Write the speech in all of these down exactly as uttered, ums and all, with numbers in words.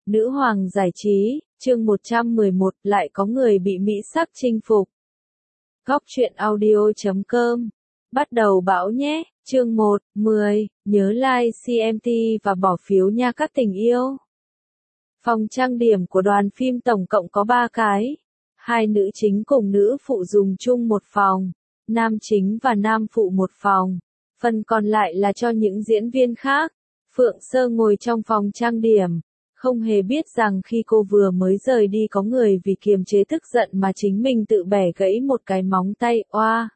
Nữ hoàng giải trí, chương một trăm mười một, lại có người bị mỹ sắc chinh phục. Góc truyện audio chấm com. Bắt đầu bão nhé, chương một, mười, nhớ like xê em tê và bỏ phiếu nha các tình yêu. Phòng trang điểm của đoàn phim tổng cộng có ba cái. Hai nữ chính cùng nữ phụ dùng chung một phòng, nam chính và nam phụ một phòng. Phần còn lại là cho những diễn viên khác. Phượng Sơ ngồi trong phòng trang điểm, không hề biết rằng khi cô vừa mới rời đi có người vì kiềm chế tức giận mà chính mình tự bẻ gãy một cái móng tay. Oa!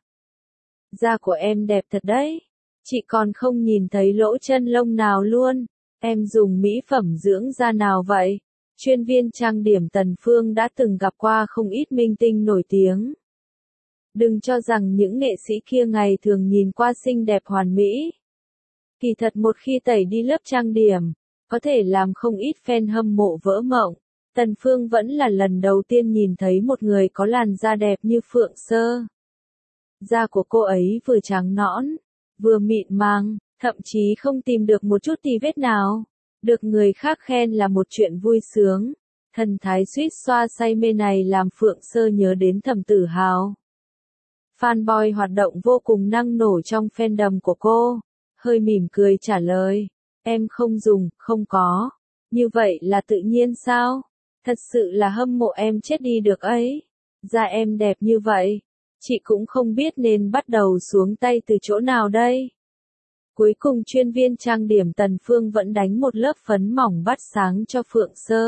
Da của em đẹp thật đấy. Chị còn không nhìn thấy lỗ chân lông nào luôn. Em dùng mỹ phẩm dưỡng da nào vậy? Chuyên viên trang điểm Tần Phương đã từng gặp qua không ít minh tinh nổi tiếng. Đừng cho rằng những nghệ sĩ kia ngày thường nhìn qua xinh đẹp hoàn mỹ. Kỳ thật một khi tẩy đi lớp trang điểm, có thể làm không ít fan hâm mộ vỡ mộng. Tần Phương vẫn là lần đầu tiên nhìn thấy một người có làn da đẹp như Phượng Sơ. Da của cô ấy vừa trắng nõn, vừa mịn màng, thậm chí không tìm được một chút tì vết nào. Được người khác khen là một chuyện vui sướng. Thần thái suýt xoa say mê này làm Phượng Sơ nhớ đến Thẩm Tử Hào. Fanboy hoạt động vô cùng năng nổ trong fandom của cô. Hơi mỉm cười trả lời. Em không dùng, không có. Như vậy là tự nhiên sao? Thật sự là hâm mộ em chết đi được ấy. Da em đẹp như vậy. Chị cũng không biết nên bắt đầu xuống tay từ chỗ nào đây. Cuối cùng chuyên viên trang điểm Tần Phương vẫn đánh một lớp phấn mỏng bắt sáng cho Phượng Sơ.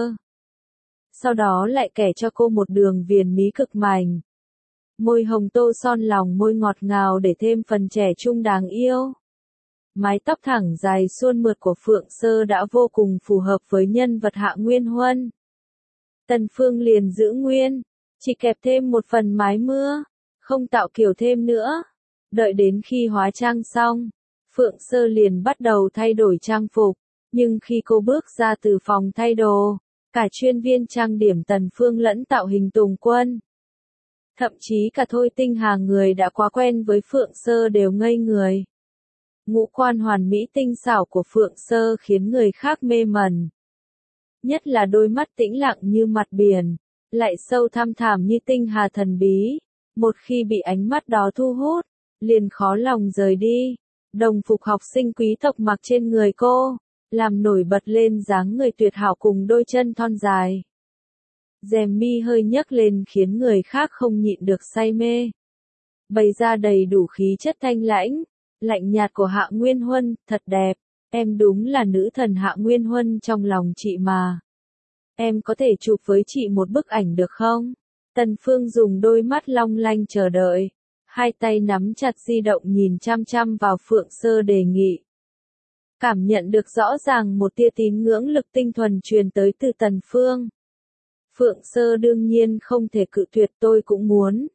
Sau đó lại kẻ cho cô một đường viền mí cực mảnh. Môi hồng tô son lòng môi ngọt ngào để thêm phần trẻ trung đáng yêu. Mái tóc thẳng dài suôn mượt của Phượng Sơ đã vô cùng phù hợp với nhân vật Hạ Nguyên Huân. Tần Phương liền giữ nguyên, chỉ kẹp thêm một phần mái mưa, không tạo kiểu thêm nữa. Đợi đến khi hóa trang xong, Phượng Sơ liền bắt đầu thay đổi trang phục, nhưng khi cô bước ra từ phòng thay đồ, cả chuyên viên trang điểm Tần Phương lẫn tạo hình Tùng Quân, thậm chí cả Thôi Tinh Hà người đã quá quen với Phượng Sơ đều ngây người. Ngũ quan hoàn mỹ tinh xảo của Phượng Sơ khiến người khác mê mẩn. Nhất là đôi mắt tĩnh lặng như mặt biển, lại sâu thăm thẳm như tinh hà thần bí. Một khi bị ánh mắt đó thu hút, liền khó lòng rời đi. Đồng phục học sinh quý tộc mặc trên người cô, làm nổi bật lên dáng người tuyệt hảo cùng đôi chân thon dài. Rèm mi hơi nhấc lên khiến người khác không nhịn được say mê. Bày ra đầy đủ khí chất thanh lãnh, lạnh nhạt của Hạ Nguyên Huân, thật đẹp. Em đúng là nữ thần Hạ Nguyên Huân trong lòng chị mà. Em có thể chụp với chị một bức ảnh được không? Tần Phương dùng đôi mắt long lanh chờ đợi. Hai tay nắm chặt di động nhìn chăm chăm vào Phượng Sơ đề nghị. Cảm nhận được rõ ràng một tia tín ngưỡng lực tinh thuần truyền tới từ Tần Phương. Phượng Sơ đương nhiên không thể cự tuyệt, tôi cũng muốn.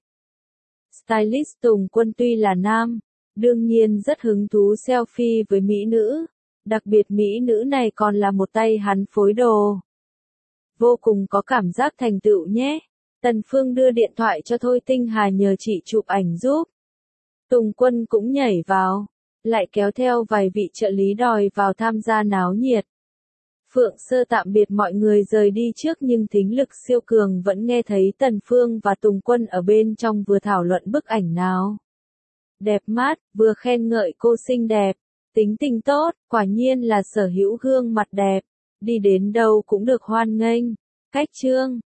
Stylist Tùng Quân tuy là nam, đương nhiên rất hứng thú selfie với mỹ nữ. Đặc biệt mỹ nữ này còn là một tay hắn phối đồ. Vô cùng có cảm giác thành tựu nhé. Tần Phương đưa điện thoại cho Thôi Tinh Hà nhờ chị chụp ảnh giúp. Tùng Quân cũng nhảy vào, lại kéo theo vài vị trợ lý đòi vào tham gia náo nhiệt. Phượng Sơ tạm biệt mọi người rời đi trước nhưng thính lực siêu cường vẫn nghe thấy Tần Phương và Tùng Quân ở bên trong vừa thảo luận bức ảnh nào. Đẹp mắt, vừa khen ngợi cô xinh đẹp, tính tình tốt, quả nhiên là sở hữu gương mặt đẹp, đi đến đâu cũng được hoan nghênh. Cách chương